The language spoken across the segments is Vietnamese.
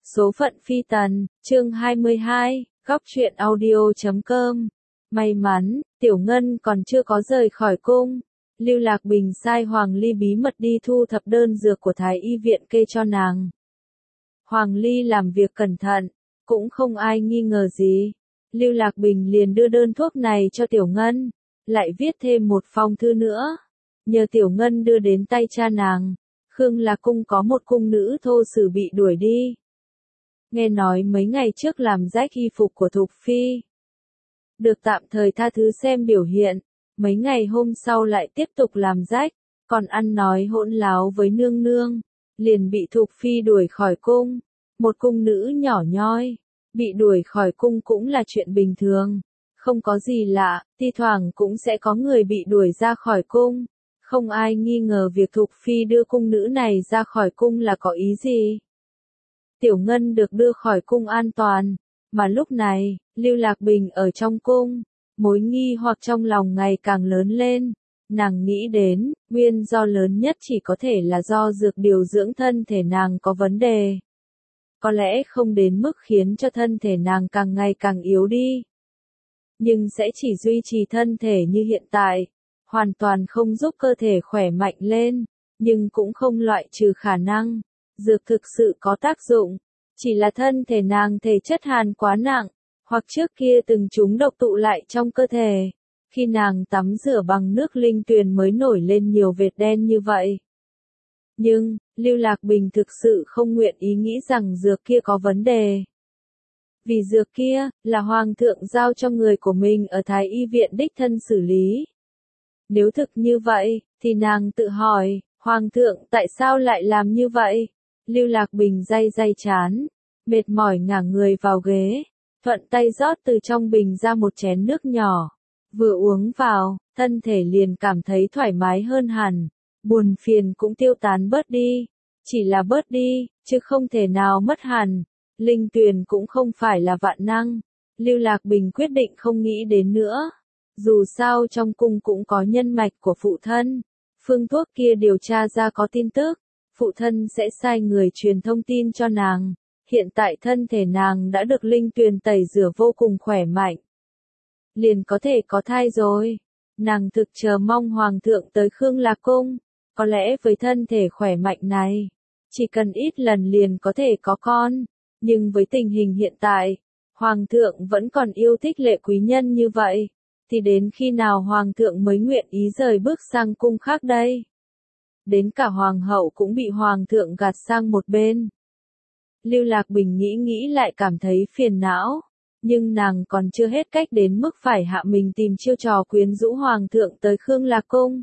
Số phận phi tần, chương 22, góc truyện audio.com. May mắn, Tiểu Ngân còn chưa có rời khỏi cung. Lưu Lạc Bình sai Hoàng Ly bí mật đi thu thập đơn dược của Thái y viện kê cho nàng. Hoàng Ly làm việc cẩn thận, cũng không ai nghi ngờ gì. Lưu Lạc Bình liền đưa đơn thuốc này cho Tiểu Ngân, lại viết thêm một phong thư nữa, nhờ Tiểu Ngân đưa đến tay cha nàng. Khương Lạc Cung có một cung nữ thô sử bị đuổi đi. Nghe nói mấy ngày trước làm rách y phục của Thục Phi. Được tạm thời tha thứ xem biểu hiện, mấy ngày hôm sau lại tiếp tục làm rách, còn ăn nói hỗn láo với nương nương, liền bị Thục Phi đuổi khỏi cung. Một cung nữ nhỏ nhoi, bị đuổi khỏi cung cũng là chuyện bình thường, không có gì lạ, thi thoảng cũng sẽ có người bị đuổi ra khỏi cung. Không ai nghi ngờ việc Thục Phi đưa cung nữ này ra khỏi cung là có ý gì. Tiểu Ngân được đưa khỏi cung an toàn, mà lúc này, Lưu Lạc Bình ở trong cung, mối nghi hoặc trong lòng ngày càng lớn lên. Nàng nghĩ đến, nguyên do lớn nhất chỉ có thể là do dược điều dưỡng thân thể nàng có vấn đề. Có lẽ không đến mức khiến cho thân thể nàng càng ngày càng yếu đi, nhưng sẽ chỉ duy trì thân thể như hiện tại, hoàn toàn không giúp cơ thể khỏe mạnh lên, nhưng cũng không loại trừ khả năng dược thực sự có tác dụng, chỉ là thân thể nàng thể chất hàn quá nặng, hoặc trước kia từng trúng độc tụ lại trong cơ thể, khi nàng tắm rửa bằng nước linh tuyền mới nổi lên nhiều vệt đen như vậy. Nhưng, Lưu Lạc Bình thực sự không nguyện ý nghĩ rằng dược kia có vấn đề. Vì dược kia, là Hoàng thượng giao cho người của mình ở Thái y viện đích thân xử lý. Nếu thực như vậy, thì nàng tự hỏi, Hoàng thượng tại sao lại làm như vậy? Lưu Lạc Bình day trán, mệt mỏi ngả người vào ghế, thuận tay rót từ trong bình ra một chén nước nhỏ. Vừa uống vào, thân thể liền cảm thấy thoải mái hơn hẳn, buồn phiền cũng tiêu tán bớt đi. Chỉ là bớt đi, chứ không thể nào mất hẳn. Linh tuyền cũng không phải là vạn năng. Lưu Lạc Bình quyết định không nghĩ đến nữa. Dù sao trong cung cũng có nhân mạch của phụ thân. Phương thuốc kia điều tra ra có tin tức, phụ thân sẽ sai người truyền thông tin cho nàng. Hiện tại thân thể nàng đã được linh tuyền tẩy rửa vô cùng khỏe mạnh, liền có thể có thai rồi. Nàng thực chờ mong Hoàng thượng tới Khương Lạc Cung. Có lẽ với thân thể khỏe mạnh này, chỉ cần ít lần liền có thể có con. Nhưng với tình hình hiện tại, Hoàng thượng vẫn còn yêu thích Lệ quý nhân như vậy, thì đến khi nào Hoàng thượng mới nguyện ý rời bước sang cung khác đây? Đến cả Hoàng hậu cũng bị Hoàng thượng gạt sang một bên. Lưu Lạc Bình nghĩ lại cảm thấy phiền não, nhưng nàng còn chưa hết cách đến mức phải hạ mình tìm chiêu trò quyến rũ Hoàng thượng tới Khương Lạc Cung.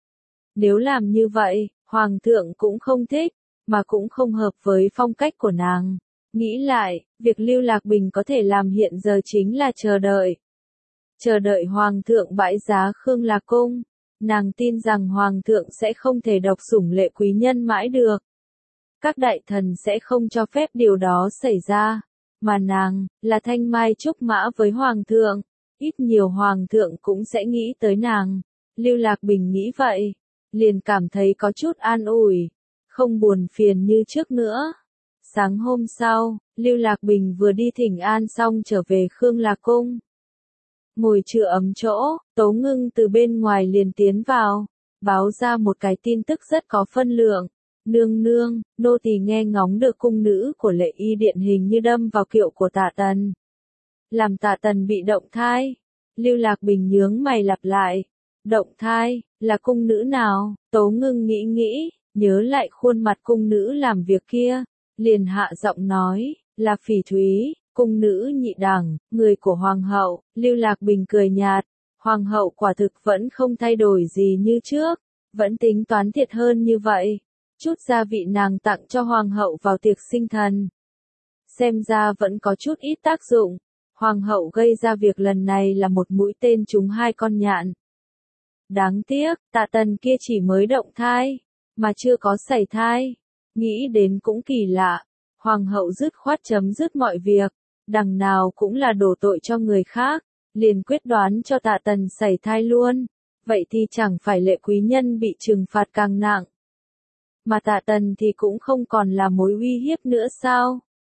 Nếu làm như vậy, Hoàng thượng cũng không thích, mà cũng không hợp với phong cách của nàng. Nghĩ lại, việc Lưu Lạc Bình có thể làm hiện giờ chính là chờ đợi. Chờ đợi Hoàng thượng bãi giá Khương Lạc Cung. Nàng tin rằng Hoàng thượng sẽ không thể độc sủng Lệ quý nhân mãi được. Các đại thần sẽ không cho phép điều đó xảy ra. Mà nàng, là thanh mai trúc mã với Hoàng thượng. Ít nhiều Hoàng thượng cũng sẽ nghĩ tới nàng. Lưu Lạc Bình nghĩ vậy, liền cảm thấy có chút an ủi, không buồn phiền như trước nữa. Sáng hôm sau, Lưu Lạc Bình vừa đi thỉnh an xong trở về Khương Lạc Cung. Ngồi chưa ấm chỗ, Tố Ngưng từ bên ngoài liền tiến vào, báo ra một cái tin tức rất có phân lượng. Nương nương, nô tỳ nghe ngóng được cung nữ của Lệ y điện hình như đâm vào kiệu của Tạ Tần, làm Tạ Tần bị động thai. Lưu Lạc Bình nhướng mày lặp lại, động thai, là cung nữ nào? Tố Ngưng nghĩ, nhớ lại khuôn mặt cung nữ làm việc kia, liền hạ giọng nói, là Phỉ Thúy, cung nữ nhị đẳng, người của Hoàng hậu. Lưu Lạc Bình cười nhạt, Hoàng hậu quả thực vẫn không thay đổi gì như trước, vẫn tính toán thiệt hơn như vậy. Chút gia vị nàng tặng cho Hoàng hậu vào tiệc sinh thần, xem ra vẫn có chút ít tác dụng. Hoàng hậu gây ra việc lần này là một mũi tên trúng hai con nhạn. Đáng tiếc, Tạ Tần kia chỉ mới động thai, mà chưa có sảy thai. Nghĩ đến cũng kỳ lạ, Hoàng hậu dứt khoát chấm dứt mọi việc, đằng nào cũng là đổ tội cho người khác, liền quyết đoán cho Tạ Tần sảy thai luôn. Vậy thì chẳng phải Lệ quý nhân bị trừng phạt càng nặng, mà Tạ Tần thì cũng không còn là mối uy hiếp nữa sao?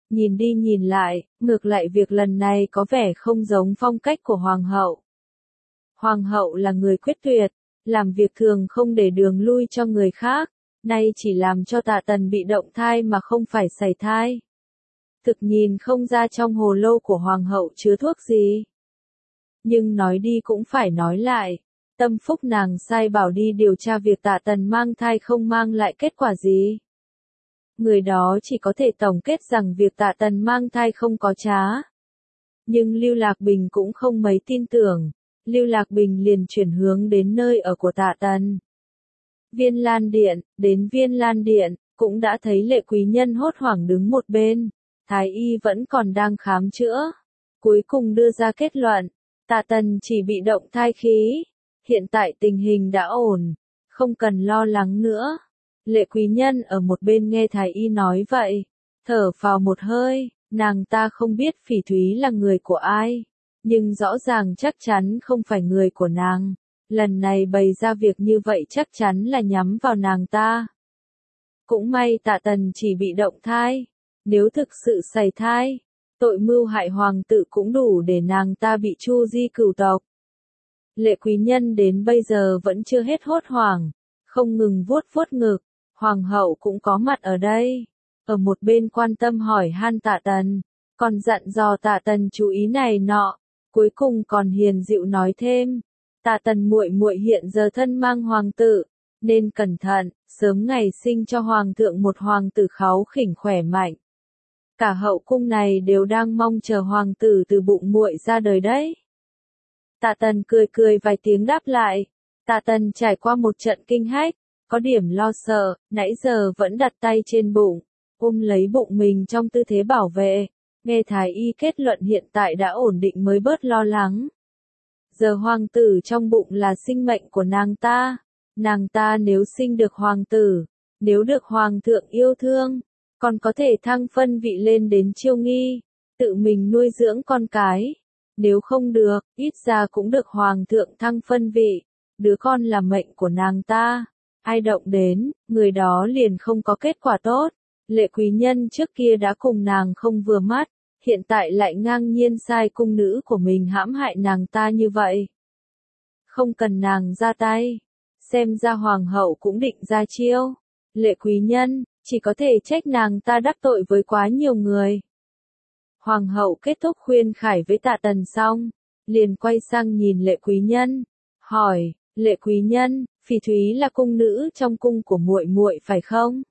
Nhìn đi nhìn lại, ngược lại việc lần này có vẻ không giống phong cách của Hoàng hậu. Hoàng hậu là người quyết tuyệt, làm việc thường không để đường lui cho người khác, nay chỉ làm cho Tạ Tần bị động thai mà không phải sảy thai. Thực nhìn không ra trong hồ lô của Hoàng hậu chứa thuốc gì. Nhưng nói đi cũng phải nói lại, tâm phúc nàng sai bảo đi điều tra việc Tạ Tần mang thai không mang lại kết quả gì. Người đó chỉ có thể tổng kết rằng việc Tạ Tần mang thai không có trá. Nhưng Lưu Lạc Bình cũng không mấy tin tưởng, Lưu Lạc Bình liền chuyển hướng đến nơi ở của Tạ Tần. Viên Lan Điện, đến Viên Lan Điện, cũng đã thấy Lệ Quý Nhân hốt hoảng đứng một bên, Thái y vẫn còn đang khám chữa. Cuối cùng đưa ra kết luận, Tạ Tần chỉ bị động thai khí, hiện tại tình hình đã ổn, không cần lo lắng nữa. Lệ Quý Nhân ở một bên nghe Thái y nói vậy, thở phào một hơi, nàng ta không biết Phỉ Thúy là người của ai, nhưng rõ ràng chắc chắn không phải người của nàng. Lần này bày ra việc như vậy chắc chắn là nhắm vào nàng ta. Cũng may Tạ Tần chỉ bị động thai, nếu thực sự sảy thai, tội mưu hại hoàng tử cũng đủ để nàng ta bị chu di cửu tộc. Lệ Quý Nhân đến bây giờ vẫn chưa hết hốt hoảng, không ngừng vuốt vuốt ngực, Hoàng hậu cũng có mặt ở đây, ở một bên quan tâm hỏi han Tạ Tần, còn dặn dò Tạ Tần chú ý này nọ, cuối cùng còn hiền dịu nói thêm, Tạ Tần muội muội hiện giờ thân mang hoàng tử, nên cẩn thận, sớm ngày sinh cho hoàng thượng một hoàng tử kháu khỉnh khỏe mạnh. Cả hậu cung này đều đang mong chờ hoàng tử từ bụng muội ra đời đấy. Tạ Tần cười cười vài tiếng đáp lại. Tạ Tần trải qua một trận kinh hách, có điểm lo sợ, nãy giờ vẫn đặt tay trên bụng, ôm lấy bụng mình trong tư thế bảo vệ. Nghe Thái y kết luận hiện tại đã ổn định mới bớt lo lắng. Giờ hoàng tử trong bụng là sinh mệnh của nàng ta nếu sinh được hoàng tử, nếu được hoàng thượng yêu thương, còn có thể thăng phân vị lên đến chiêu nghi, tự mình nuôi dưỡng con cái. Nếu không được, ít ra cũng được hoàng thượng thăng phân vị, đứa con là mệnh của nàng ta. Ai động đến, người đó liền không có kết quả tốt. Lệ Quý Nhân trước kia đã cùng nàng không vừa mắt, hiện tại lại ngang nhiên sai cung nữ của mình hãm hại nàng ta như vậy. Không cần nàng ra tay, xem ra hoàng hậu cũng định ra chiêu. Lệ Quý Nhân, chỉ có thể trách nàng ta đắc tội với quá nhiều người. Hoàng hậu kết thúc khuyên khải với Tạ Tần xong, liền quay sang nhìn Lệ Quý Nhân, hỏi, Lệ Quý Nhân, Phỉ Thúy là cung nữ trong cung của muội muội phải không?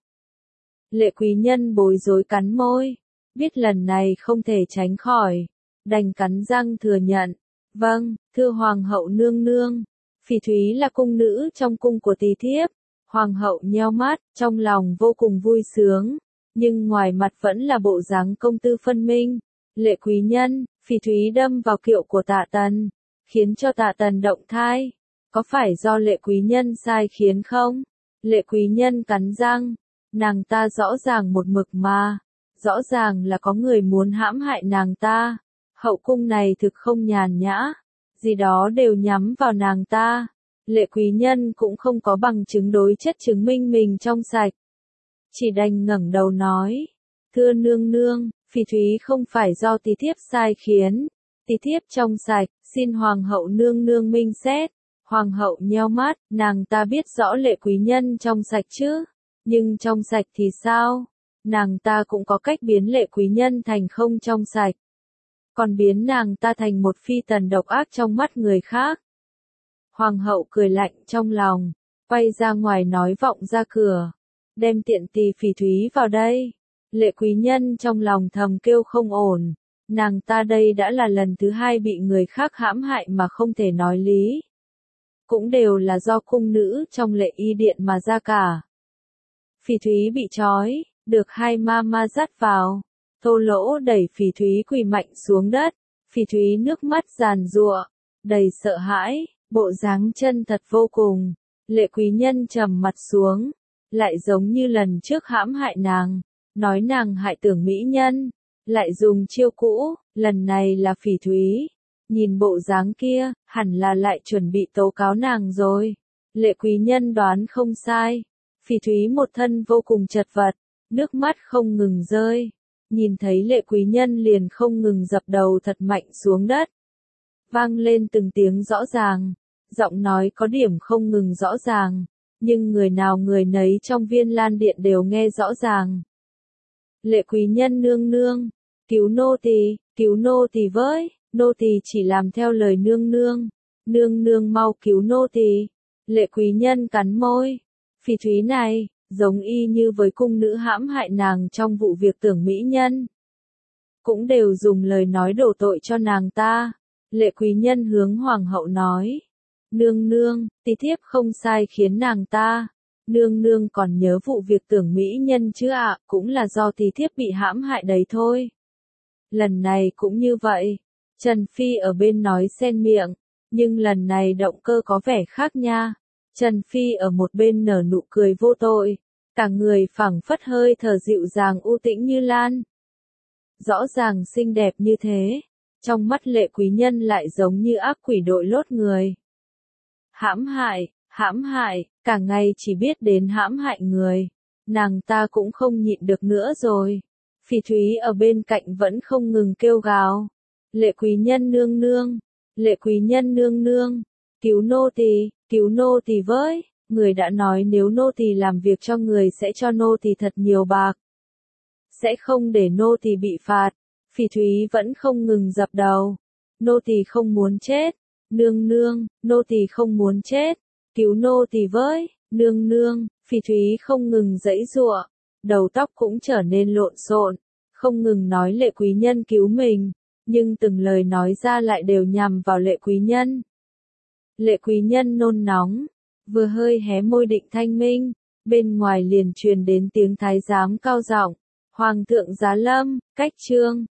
Lệ Quý Nhân bối rối cắn môi, biết lần này không thể tránh khỏi, đành cắn răng thừa nhận, vâng, thưa hoàng hậu nương nương, Phỉ Thúy là cung nữ trong cung của tỳ thiếp. Hoàng hậu nheo mắt, trong lòng vô cùng vui sướng, nhưng ngoài mặt vẫn là bộ dáng công tư phân minh. Lệ Quý Nhân, Phỉ Thúy đâm vào kiệu của Tạ Tần, khiến cho Tạ Tần động thai. Có phải do Lệ Quý Nhân sai khiến không? Lệ Quý Nhân cắn răng, nàng ta rõ ràng một mực mà, rõ ràng là có người muốn hãm hại nàng ta. Hậu cung này thực không nhàn nhã, gì đó đều nhắm vào nàng ta. Lệ Quý Nhân cũng không có bằng chứng đối chất chứng minh mình trong sạch. Chỉ đành ngẩng đầu nói, thưa nương nương, Phỉ Thúy không phải do tỳ thiếp sai khiến, tỳ thiếp trong sạch, xin hoàng hậu nương nương minh xét. Hoàng hậu nheo mắt, nàng ta biết rõ Lệ Quý Nhân trong sạch chứ, nhưng trong sạch thì sao? Nàng ta cũng có cách biến Lệ Quý Nhân thành không trong sạch, còn biến nàng ta thành một phi tần độc ác trong mắt người khác. Hoàng hậu cười lạnh trong lòng, quay ra ngoài nói vọng ra cửa, đem tiện tỳ Phỉ Thúy vào đây. Lệ Quý Nhân trong lòng thầm kêu không ổn, nàng ta đây đã là lần thứ hai bị người khác hãm hại mà không thể nói lý. Cũng đều là do cung nữ trong Lệ Y Điện mà ra cả. Phỉ Thúy bị trói, được hai ma ma dắt vào, Thô Lỗ đẩy Phỉ Thúy quỳ mạnh xuống đất, Phỉ Thúy nước mắt giàn giụa, đầy sợ hãi. Bộ dáng chân thật vô cùng. Lệ Quý Nhân trầm mặt xuống, lại giống như lần trước hãm hại nàng, nói nàng hại tưởng mỹ nhân, lại dùng chiêu cũ, lần này là Phỉ Thúy. Nhìn bộ dáng kia, hẳn là lại chuẩn bị tố cáo nàng rồi. Lệ Quý Nhân đoán không sai. Phỉ Thúy một thân vô cùng chật vật, nước mắt không ngừng rơi. nhìn thấy Lệ Quý Nhân liền không ngừng dập đầu thật mạnh xuống đất. Vang lên từng tiếng rõ ràng, giọng nói có điểm không ngừng rõ ràng, nhưng người nào người nấy trong Viên Lan Điện đều nghe rõ ràng. Lệ Quý Nhân nương nương, cứu nô tỳ với, nô tỳ chỉ làm theo lời nương nương mau cứu nô tỳ. Lệ Quý Nhân cắn môi, Phỉ Thúy này, giống y như với cung nữ hãm hại nàng trong vụ việc Tưởng Mỹ Nhân. Cũng đều dùng lời nói đổ tội cho nàng ta. Lệ Quý Nhân hướng hoàng hậu nói, nương, tí thiếp không sai khiến nàng ta. Nương còn nhớ vụ việc Tưởng Mỹ Nhân chứ ạ, cũng là do tí thiếp bị hãm hại đấy thôi. Lần này cũng như vậy. Trần Phi ở bên nói xen miệng, nhưng lần này động cơ có vẻ khác nha. Trần Phi ở một bên nở nụ cười vô tội, cả người phảng phất hơi thở dịu dàng u tĩnh như lan. Rõ ràng xinh đẹp như thế, trong mắt Lệ Quý Nhân lại giống như ác quỷ đội lốt người. Hãm hại, cả ngày chỉ biết đến hãm hại người. Nàng ta cũng không nhịn được nữa rồi. Phỉ Thúy ở bên cạnh vẫn không ngừng kêu gào. Lệ Quý Nhân nương nương, cứu nô tỳ với, người đã nói nếu nô tỳ làm việc cho người sẽ cho nô tỳ thật nhiều bạc. Sẽ không để nô tỳ bị phạt. Phỉ Thúy vẫn không ngừng dập đầu. Nô tỳ không muốn chết. Nương, nô tỳ không muốn chết. Cứu nô tỳ với, nương. Phỉ Thúy không ngừng giãy giụa, đầu tóc cũng trở nên lộn xộn, không ngừng nói Lệ Quý Nhân cứu mình, nhưng từng lời nói ra lại đều nhằm vào Lệ Quý Nhân. Lệ Quý Nhân nôn nóng, vừa hơi hé môi định thanh minh, bên ngoài liền truyền đến tiếng thái giám cao giọng, Hoàng thượng giá lâm, cách trương.